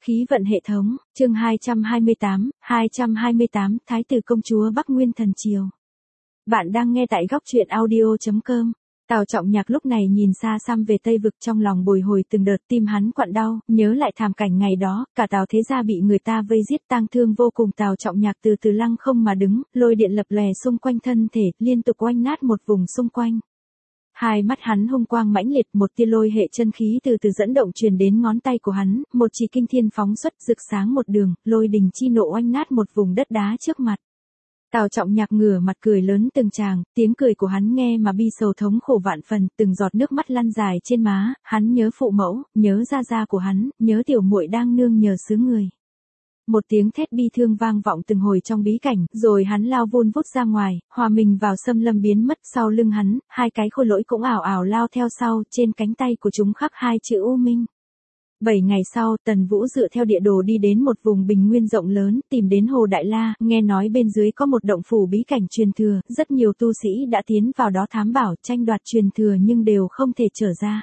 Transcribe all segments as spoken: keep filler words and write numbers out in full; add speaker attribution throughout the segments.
Speaker 1: Khí vận hệ thống, chương hai trăm hai mươi tám, hai trăm hai mươi tám, Thái tử công chúa Bắc Nguyên thần triều. Bạn đang nghe tại góc truyện audio chấm com. Tào Trọng Nhạc lúc này nhìn xa xăm về Tây Vực, trong lòng bồi hồi từng đợt, tim hắn quặn đau, nhớ lại thảm cảnh ngày đó, cả Tào thế gia bị người ta vây giết, tang thương vô cùng. Tào Trọng Nhạc từ từ lăng không mà đứng, lôi điện lập lòe xung quanh thân thể, liên tục oanh nát một vùng xung quanh. Hai mắt hắn hung quang mãnh liệt, một tia lôi hệ chân khí từ từ dẫn động truyền đến ngón tay của hắn, một chỉ kinh thiên phóng xuất, rực sáng một đường, lôi đình chi nộ oanh nát một vùng đất đá trước mặt. Tào Trọng Nhạc ngửa mặt cười lớn từng tràng, tiếng cười của hắn nghe mà bi sầu thống khổ vạn phần, từng giọt nước mắt lăn dài trên má, hắn nhớ phụ mẫu, nhớ gia gia của hắn, nhớ tiểu muội đang nương nhờ xứ người. Một tiếng thét bi thương vang vọng từng hồi trong bí cảnh, rồi hắn lao vun vút ra ngoài, hòa mình vào xâm lâm biến mất. Sau lưng hắn, hai cái khôi lỗi cũng ảo ảo lao theo sau, trên cánh tay của chúng khắc hai chữ U Minh. Bảy ngày sau, Tần Vũ dựa theo địa đồ đi đến một vùng bình nguyên rộng lớn, tìm đến Hồ Đại La, nghe nói bên dưới có một động phủ bí cảnh truyền thừa, rất nhiều tu sĩ đã tiến vào đó thám bảo, tranh đoạt truyền thừa nhưng đều không thể trở ra.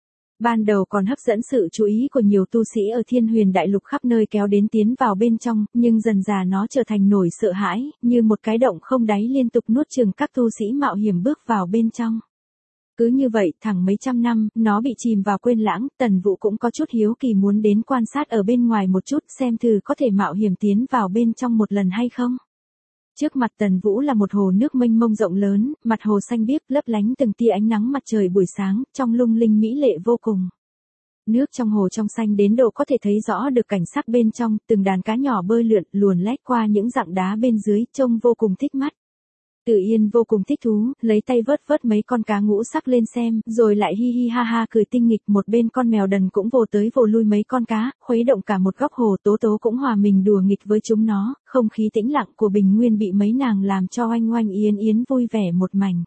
Speaker 1: Ban đầu còn hấp dẫn sự chú ý của nhiều tu sĩ ở Thiên Huyền Đại Lục khắp nơi kéo đến tiến vào bên trong, nhưng dần dà nó trở thành nỗi sợ hãi, như một cái động không đáy liên tục nuốt chửng các tu sĩ mạo hiểm bước vào bên trong. Cứ như vậy, thẳng mấy trăm năm, nó bị chìm vào quên lãng. Tần Vũ cũng có chút hiếu kỳ muốn đến quan sát ở bên ngoài một chút, xem thử có thể mạo hiểm tiến vào bên trong một lần hay không. Trước mặt Tần Vũ là một hồ nước mênh mông rộng lớn, mặt hồ xanh biếc lấp lánh từng tia ánh nắng mặt trời buổi sáng, trong lung linh mỹ lệ vô cùng. Nước trong hồ trong xanh đến độ có thể thấy rõ được cảnh sắc bên trong, từng đàn cá nhỏ bơi lượn, luồn lách qua những rặng đá bên dưới, trông vô cùng thích mắt. Tử Yên vô cùng thích thú, lấy tay vớt vớt mấy con cá ngũ sắc lên xem, rồi lại hi hi ha ha cười tinh nghịch. Một bên con mèo đần cũng vồ tới vồ lui mấy con cá, khuấy động cả một góc hồ. Tố Tố cũng hòa mình đùa nghịch với chúng nó, không khí tĩnh lặng của bình nguyên bị mấy nàng làm cho oanh oanh yến yến vui vẻ một mảnh.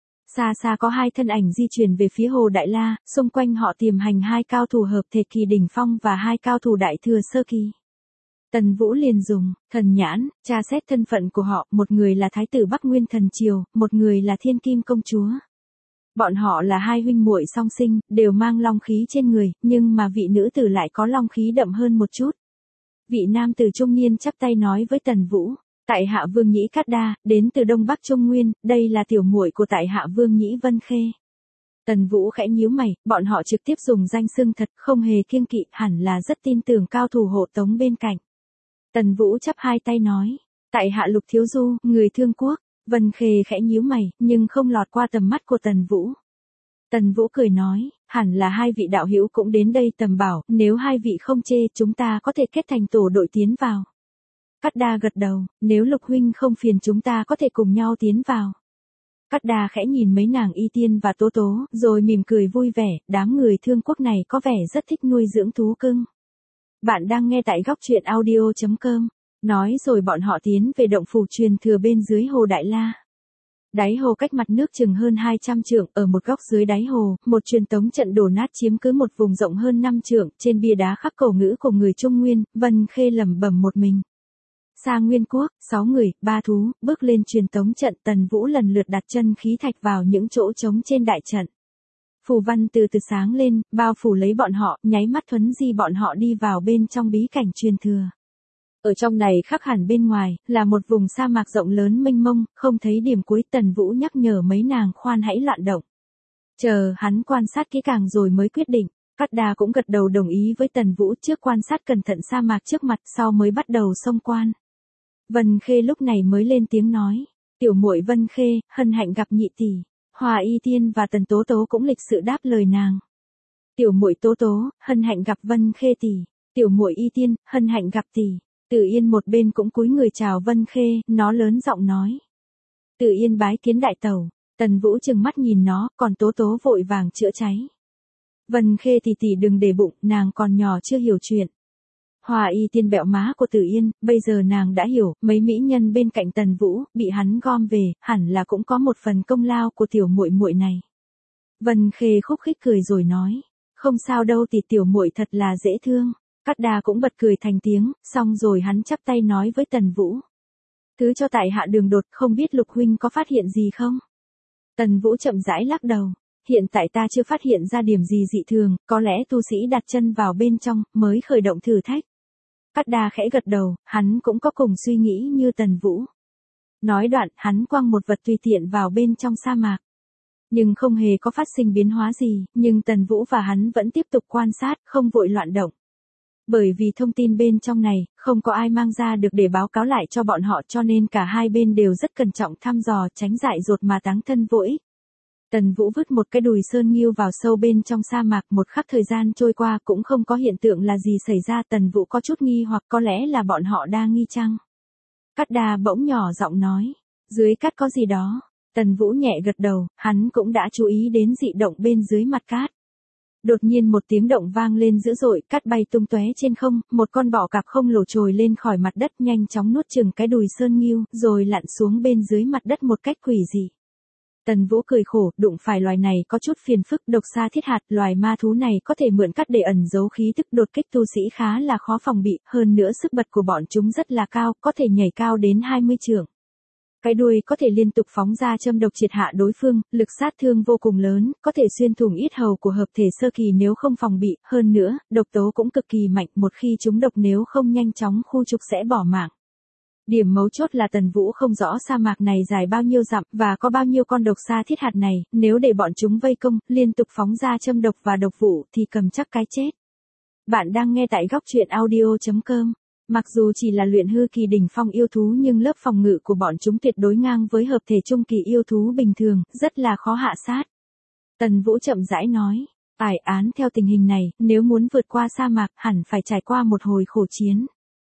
Speaker 1: Xa xa có hai thân ảnh di chuyển về phía Hồ Đại La, xung quanh họ tiềm hành hai cao thủ hợp thể kỳ đỉnh phong và hai cao thủ đại thừa sơ kỳ. Tần Vũ liền dùng thần nhãn tra xét thân phận của họ, một người là Thái tử Bắc Nguyên thần triều, một người là Thiên Kim công chúa. Bọn họ là hai huynh muội song sinh, đều mang long khí trên người, nhưng mà vị nữ tử lại có long khí đậm hơn một chút. Vị nam tử trung niên chắp tay nói với Tần Vũ, tại hạ Vương Nhĩ Cát Đa, đến từ Đông Bắc Trung Nguyên, đây là tiểu muội của tại hạ Vương Nhĩ Vân Khê. Tần Vũ khẽ nhíu mày, bọn họ trực tiếp dùng danh xưng thật, không hề kiêng kỵ, hẳn là rất tin tưởng cao thủ hộ tống bên cạnh. Tần Vũ chắp hai tay nói, tại hạ Lục Thiếu Du, người Thương Quốc. Vân Khê khẽ nhíu mày, nhưng không lọt qua tầm mắt của Tần Vũ. Tần Vũ cười nói, hẳn là hai vị đạo hữu cũng đến đây tầm bảo, nếu hai vị không chê, chúng ta có thể kết thành tổ đội tiến vào. Cát Đa gật đầu, nếu Lục huynh không phiền chúng ta có thể cùng nhau tiến vào. Cát Đa khẽ nhìn mấy nàng Y Tiên và Tố Tố, rồi mỉm cười vui vẻ, đám người Thương Quốc này có vẻ rất thích nuôi dưỡng thú cưng. Bạn đang nghe tại góc truyện audio chấm com. Nói rồi bọn họ tiến về động phủ truyền thừa bên dưới Hồ Đại La. Đáy hồ cách mặt nước chừng hơn hai trăm trượng, ở một góc dưới đáy hồ, một truyền tống trận đổ nát chiếm cứ một vùng rộng hơn năm trượng, trên bia đá khắc cổ ngữ của người Trung Nguyên. Vân Khê lẩm bẩm một mình. Xa Nguyên Quốc, sáu người, ba thú, bước lên truyền tống trận. Tần Vũ lần lượt đặt chân khí thạch vào những chỗ trống trên đại trận. Phù văn từ từ sáng lên, bao phủ lấy bọn họ, nháy mắt thuấn di bọn họ đi vào bên trong bí cảnh truyền thừa. Ở trong này khác hẳn bên ngoài, là một vùng sa mạc rộng lớn mênh mông, không thấy điểm cuối. Tần Vũ nhắc nhở mấy nàng khoan hãy loạn động. Chờ hắn quan sát kỹ càng rồi mới quyết định. Cát Đa cũng gật đầu đồng ý với Tần Vũ, trước quan sát cẩn thận sa mạc trước mặt, sau mới bắt đầu xông quan. Vân Khê lúc này mới lên tiếng nói, tiểu muội Vân Khê, hân hạnh gặp nhị tỷ. Hòa Y Tiên và Tần Tố Tố cũng lịch sự đáp lời nàng. Tiểu muội Tố Tố, hân hạnh gặp Vân Khê tỷ. Tiểu muội Y Tiên, hân hạnh gặp tỷ. Tử Yên một bên cũng cúi người chào Vân Khê, nó lớn giọng nói. Tử Yên bái kiến đại tẩu. Tần Vũ trừng mắt nhìn nó, còn Tố Tố vội vàng chữa cháy. Vân Khê tỷ tỷ đừng để bụng, nàng còn nhỏ chưa hiểu chuyện. Hòa Y Tiên bẹo má của Tử Yên, bây giờ nàng đã hiểu, mấy mỹ nhân bên cạnh Tần Vũ, bị hắn gom về, hẳn là cũng có một phần công lao của tiểu muội muội này. Vân Khê khúc khích cười rồi nói, không sao đâu tỷ, tiểu muội thật là dễ thương. Cát Đa cũng bật cười thành tiếng, xong rồi hắn chắp tay nói với Tần Vũ. Thứ cho tại hạ đường đột, không biết Lục huynh có phát hiện gì không? Tần Vũ chậm rãi lắc đầu. Hiện tại ta chưa phát hiện ra điểm gì dị thường, có lẽ tu sĩ đặt chân vào bên trong, mới khởi động thử thách. Cát Đa khẽ gật đầu, hắn cũng có cùng suy nghĩ như Tần Vũ. Nói đoạn, hắn quăng một vật tùy tiện vào bên trong sa mạc. Nhưng không hề có phát sinh biến hóa gì, nhưng Tần Vũ và hắn vẫn tiếp tục quan sát, không vội loạn động. Bởi vì thông tin bên trong này, không có ai mang ra được để báo cáo lại cho bọn họ, cho nên cả hai bên đều rất cẩn trọng thăm dò, tránh dại dột mà táng thân vô ích. Tần Vũ vứt một cái đùi sơn nghiêu vào sâu bên trong sa mạc, một khắc thời gian trôi qua cũng không có hiện tượng là gì xảy ra. Tần Vũ có chút nghi hoặc có lẽ là bọn họ đang nghi chăng. Cát Đa bỗng nhỏ giọng nói, dưới cát có gì đó. Tần Vũ nhẹ gật đầu, hắn cũng đã chú ý đến dị động bên dưới mặt cát. Đột nhiên một tiếng động vang lên dữ dội, cát bay tung tóe trên không, một con bọ cạp không lồ trồi lên khỏi mặt đất nhanh chóng nuốt chừng cái đùi sơn nghiêu, rồi lặn xuống bên dưới mặt đất một cách quỷ dị. Tần Vũ cười khổ, đụng phải loài này có chút phiền phức, độc xa thiết hạt, loài ma thú này có thể mượn cát để ẩn giấu khí tức, đột kích tu sĩ khá là khó phòng bị, hơn nữa sức bật của bọn chúng rất là cao, có thể nhảy cao đến hai mươi trượng. Cái đuôi có thể liên tục phóng ra châm độc triệt hạ đối phương, lực sát thương vô cùng lớn, có thể xuyên thủng yết hầu của hợp thể sơ kỳ nếu không phòng bị, hơn nữa, độc tố cũng cực kỳ mạnh, một khi chúng độc nếu không nhanh chóng khu trục sẽ bỏ mạng. Điểm mấu chốt là Tần Vũ không rõ sa mạc này dài bao nhiêu dặm và có bao nhiêu con độc xa thiết hạt này, nếu để bọn chúng vây công, liên tục phóng ra châm độc và độc vụ thì cầm chắc cái chết. Bạn đang nghe tại góc truyện audio chấm com. Mặc dù chỉ là luyện hư kỳ đỉnh phong yêu thú nhưng lớp phòng ngự của bọn chúng tuyệt đối ngang với hợp thể trung kỳ yêu thú bình thường, rất là khó hạ sát. Tần Vũ chậm rãi nói, ải án theo tình hình này, nếu muốn vượt qua sa mạc hẳn phải trải qua một hồi khổ chiến.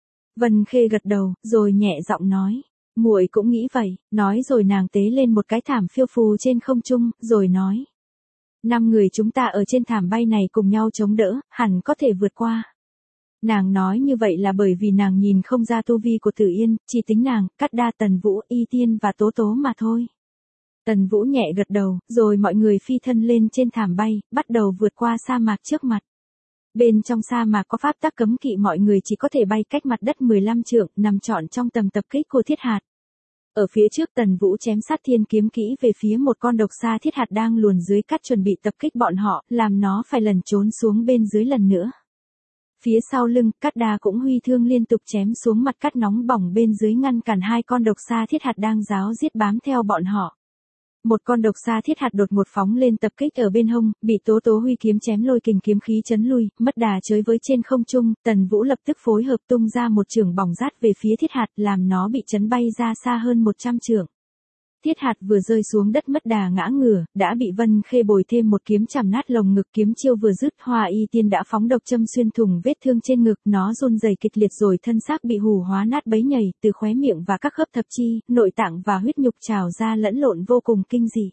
Speaker 1: Vân Khê gật đầu, rồi nhẹ giọng nói, muội cũng nghĩ vậy, nói rồi nàng tế lên một cái thảm phiêu phù trên không trung, rồi nói. Năm người chúng ta ở trên thảm bay này cùng nhau chống đỡ, hẳn có thể vượt qua. Nàng nói như vậy là bởi vì nàng nhìn không ra tu vi của Tử Yên, chỉ tính nàng, Cát Đa, Tần Vũ, Y Tiên và Tố Tố mà thôi. Tần Vũ nhẹ gật đầu, rồi mọi người phi thân lên trên thảm bay, bắt đầu vượt qua sa mạc trước mặt. Bên trong sa mạc có pháp tắc cấm kỵ, mọi người chỉ có thể bay cách mặt đất mười lăm trượng, nằm trọn trong tầm tập kích của thiết hạt. Ở phía trước Tần Vũ chém sát thiên kiếm kỹ về phía một con độc xa thiết hạt đang luồn dưới cát chuẩn bị tập kích bọn họ, làm nó phải lẩn trốn xuống bên dưới lần nữa. Phía sau lưng, Cát Đa cũng huy thương liên tục chém xuống mặt cát nóng bỏng bên dưới ngăn cản hai con độc xa thiết hạt đang ráo giết bám theo bọn họ. Một con độc xa thiết hạt đột một phóng lên tập kích ở bên hông, bị Tố Tố huy kiếm chém lôi kình kiếm khí chấn lui, mất đà chới với trên không trung, Tần Vũ lập tức phối hợp tung ra một chưởng bỏng rát về phía thiết hạt, làm nó bị chấn bay ra xa hơn một trăm trượng. Thiết hạt vừa rơi xuống đất mất đà ngã ngửa, đã bị Vân Khê bồi thêm một kiếm chằm nát lồng ngực, kiếm chiêu vừa dứt, Hoa Y Tiên đã phóng độc châm xuyên thủng vết thương trên ngực, nó run rẩy kịch liệt rồi thân xác bị hù hóa nát bấy nhầy, từ khóe miệng và các khớp thập chi, nội tạng và huyết nhục trào ra lẫn lộn vô cùng kinh dị.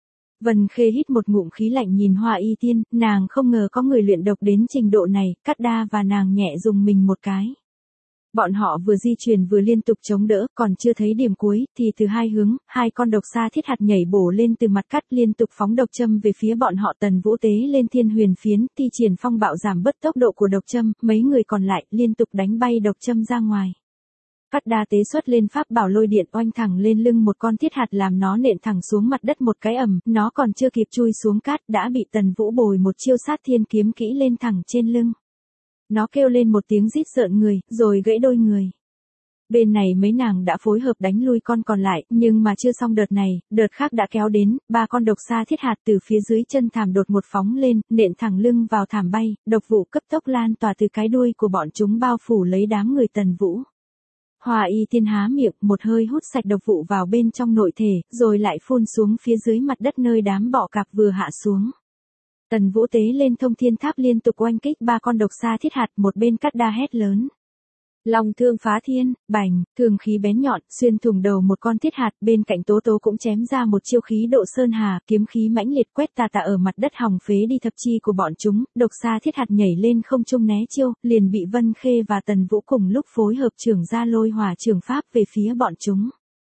Speaker 1: Vân Khê hít một ngụm khí lạnh nhìn Hoa Y Tiên, nàng không ngờ có người luyện độc đến trình độ này, Cát Đa và nàng nhẹ dùng mình một cái. Bọn họ vừa di chuyển vừa liên tục chống đỡ, còn chưa thấy điểm cuối, thì từ hai hướng, hai con độc xa thiết hạt nhảy bổ lên từ mặt cát liên tục phóng độc châm về phía bọn họ. Tần Vũ tế lên thiên huyền phiến, thi triển phong bạo giảm bớt tốc độ của độc châm, mấy người còn lại liên tục đánh bay độc châm ra ngoài. Cát Đa tế xuất lên pháp bảo lôi điện oanh thẳng lên lưng một con thiết hạt làm nó nện thẳng xuống mặt đất một cái ầm, nó còn chưa kịp chui xuống cát đã bị Tần Vũ bồi một chiêu sát thiên kiếm kỹ lên thẳng trên lưng. Nó kêu lên một tiếng rít rợn người, rồi gãy đôi người. Bên này mấy nàng đã phối hợp đánh lui con còn lại, nhưng mà chưa xong đợt này, đợt khác đã kéo đến, ba con độc xa thiết hạt từ phía dưới chân thảm đột một phóng lên, nện thẳng lưng vào thảm bay, độc vụ cấp tốc lan tỏa từ cái đuôi của bọn chúng bao phủ lấy đám người Tần Vũ. Hoa Y Tiên há miệng, một hơi hút sạch độc vụ vào bên trong nội thể, rồi lại phun xuống phía dưới mặt đất nơi đám bọ cạp vừa hạ xuống. Tần Vũ tế lên thông thiên tháp liên tục oanh kích ba con độc xa thiết hạt, một bên Cát Đa hét lớn. Long thương phá thiên, bành, thường khí bén nhọn, xuyên thủng đầu một con thiết hạt, bên cạnh Tố Tố cũng chém ra một chiêu khí độ sơn hà, kiếm khí mãnh liệt quét tà tà ở mặt đất hòng phế đi thập chi của bọn chúng, độc xa thiết hạt nhảy lên không trung né chiêu, liền bị Vân Khê và Tần Vũ cùng lúc phối hợp trưởng ra lôi hỏa trường pháp về phía bọn chúng.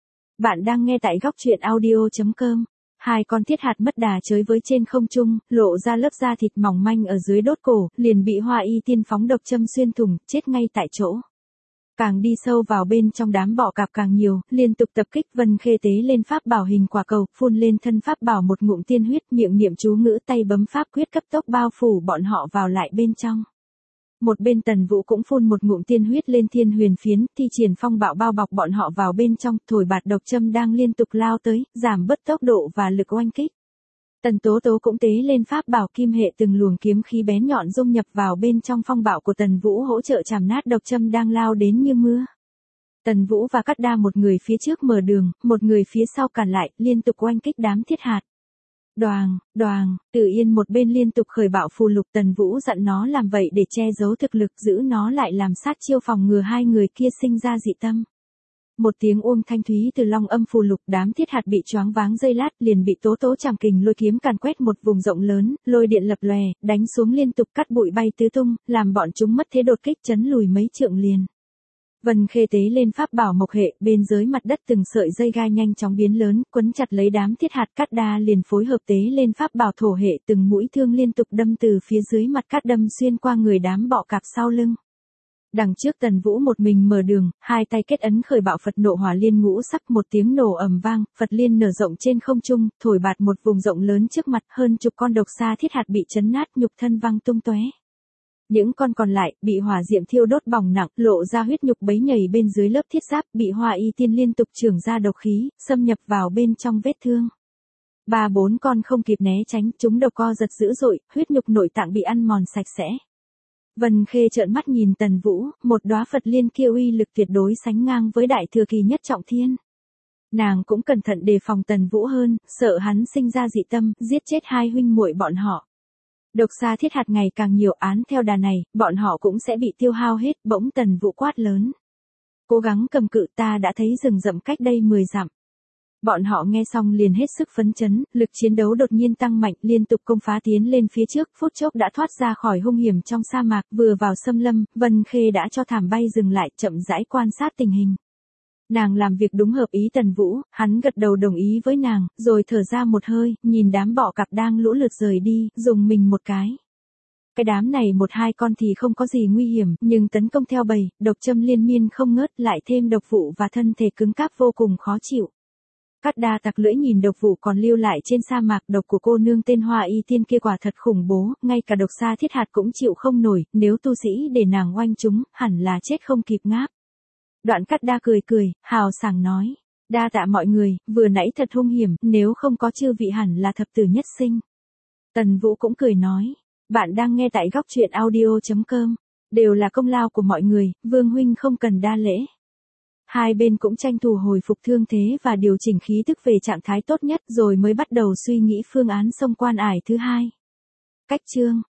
Speaker 1: Bạn đang nghe tại góc truyện audio chấm com. Hai con thiết hạt mất đà chới với trên không trung, lộ ra lớp da thịt mỏng manh ở dưới đốt cổ, liền bị Hoa Y Tiên phóng độc châm xuyên thủng, chết ngay tại chỗ. Càng đi sâu vào bên trong đám bọ cạp càng nhiều, liên tục tập kích. Vân Khê tế lên pháp bảo hình quả cầu, phun lên thân pháp bảo một ngụm tiên huyết, miệng niệm chú ngữ, tay bấm pháp quyết cấp tốc bao phủ bọn họ vào lại bên trong. Một bên Tần Vũ cũng phun một ngụm tiên huyết lên thiên huyền phiến, thi triển phong bạo bao bọc bọn họ vào bên trong, thổi bạt độc châm đang liên tục lao tới, giảm bớt tốc độ và lực oanh kích. Tần Tố Tố cũng tế lên pháp bảo kim hệ, từng luồng kiếm khí bén nhọn dung nhập vào bên trong phong bạo của Tần Vũ, hỗ trợ chảm nát độc châm đang lao đến như mưa. Tần Vũ và Cát Đa một người phía trước mở đường, một người phía sau cản lại, liên tục oanh kích đám thiết hạt. Đoàng, đoàng, Tử Yên một bên liên tục khởi bạo phù lục, Tần Vũ dặn nó làm vậy để che giấu thực lực, giữ nó lại làm sát chiêu phòng ngừa hai người kia sinh ra dị tâm. Một tiếng uông thanh thúy từ long âm phù lục, đám thiết hạt bị choáng váng giây lát, liền bị Tố Tố chảm kình lôi kiếm càn quét một vùng rộng lớn, lôi điện lập lòe, đánh xuống liên tục, cắt bụi bay tứ tung, làm bọn chúng mất thế đột kích, chấn lùi mấy trượng liền. Vân Khê tế lên pháp bảo mộc hệ, bên dưới mặt đất từng sợi dây gai nhanh chóng biến lớn, quấn chặt lấy đám thiết hạt. Cát Đa liền phối hợp tế lên pháp bảo thổ hệ, từng mũi thương liên tục đâm từ phía dưới mặt cát đâm xuyên qua người đám bọ cạp sau lưng. Đằng trước Tần Vũ một mình mở đường, hai tay kết ấn khởi bạo Phật nộ hỏa liên ngũ sắc, một tiếng nổ ầm vang, Phật liên nở rộng trên không trung, thổi bạt một vùng rộng lớn trước mặt, hơn chục con độc xa thiết hạt bị chấn nát, nhục thân văng tung tóe. Những con còn lại, bị hỏa diệm thiêu đốt bỏng nặng, lộ ra huyết nhục bấy nhầy bên dưới lớp thiết giáp, bị Hoa Y Tiên liên tục chưởng ra độc khí, xâm nhập vào bên trong vết thương. Ba bốn con không kịp né tránh, chúng độc co giật dữ dội, huyết nhục nội tạng bị ăn mòn sạch sẽ. Vân Khê trợn mắt nhìn Tần Vũ, một đóa Phật liên kia uy lực tuyệt đối sánh ngang với đại thừa kỳ nhất trọng thiên. Nàng cũng cẩn thận đề phòng Tần Vũ hơn, sợ hắn sinh ra dị tâm, giết chết hai huynh muội bọn họ. Độc xa thiết hạt ngày càng nhiều, án theo đà này, bọn họ cũng sẽ bị tiêu hao hết. Bỗng Tần Vũ quát lớn: cố gắng cầm cự, ta đã thấy rừng rậm cách đây mười dặm. Bọn họ nghe xong liền hết sức phấn chấn, lực chiến đấu đột nhiên tăng mạnh, liên tục công phá tiến lên phía trước, phút chốc đã thoát ra khỏi hung hiểm trong sa mạc, vừa vào xâm lâm, Vân Khê đã cho thảm bay dừng lại, chậm rãi quan sát tình hình. Nàng làm việc đúng hợp ý Tần Vũ, hắn gật đầu đồng ý với nàng, rồi thở ra một hơi, nhìn đám bọ cạp đang lũ lượt rời đi, dùng mình một cái. Cái đám này một hai con thì không có gì nguy hiểm, nhưng tấn công theo bầy, độc châm liên miên không ngớt, lại thêm độc vụ và thân thể cứng cáp vô cùng khó chịu. Cát Đa tặc lưỡi nhìn độc vụ còn lưu lại trên sa mạc, độc của cô nương tên Hoa Y Tiên kia quả thật khủng bố, ngay cả độc xa thiết hạt cũng chịu không nổi, nếu tu sĩ để nàng oanh chúng, hẳn là chết không kịp ngáp. Đoạn Cát Đa cười cười, hào sảng nói: đa tạ mọi người, vừa nãy thật hung hiểm, nếu không có chư vị hẳn là thập tử nhất sinh. Tần Vũ cũng cười nói: bạn đang nghe tại góc truyện audio chấm com, đều là công lao của mọi người, Vương huynh không cần đa lễ. Hai bên cũng tranh thủ hồi phục thương thế và điều chỉnh khí tức về trạng thái tốt nhất, rồi mới bắt đầu suy nghĩ phương án xông quan ải thứ hai. Cách chương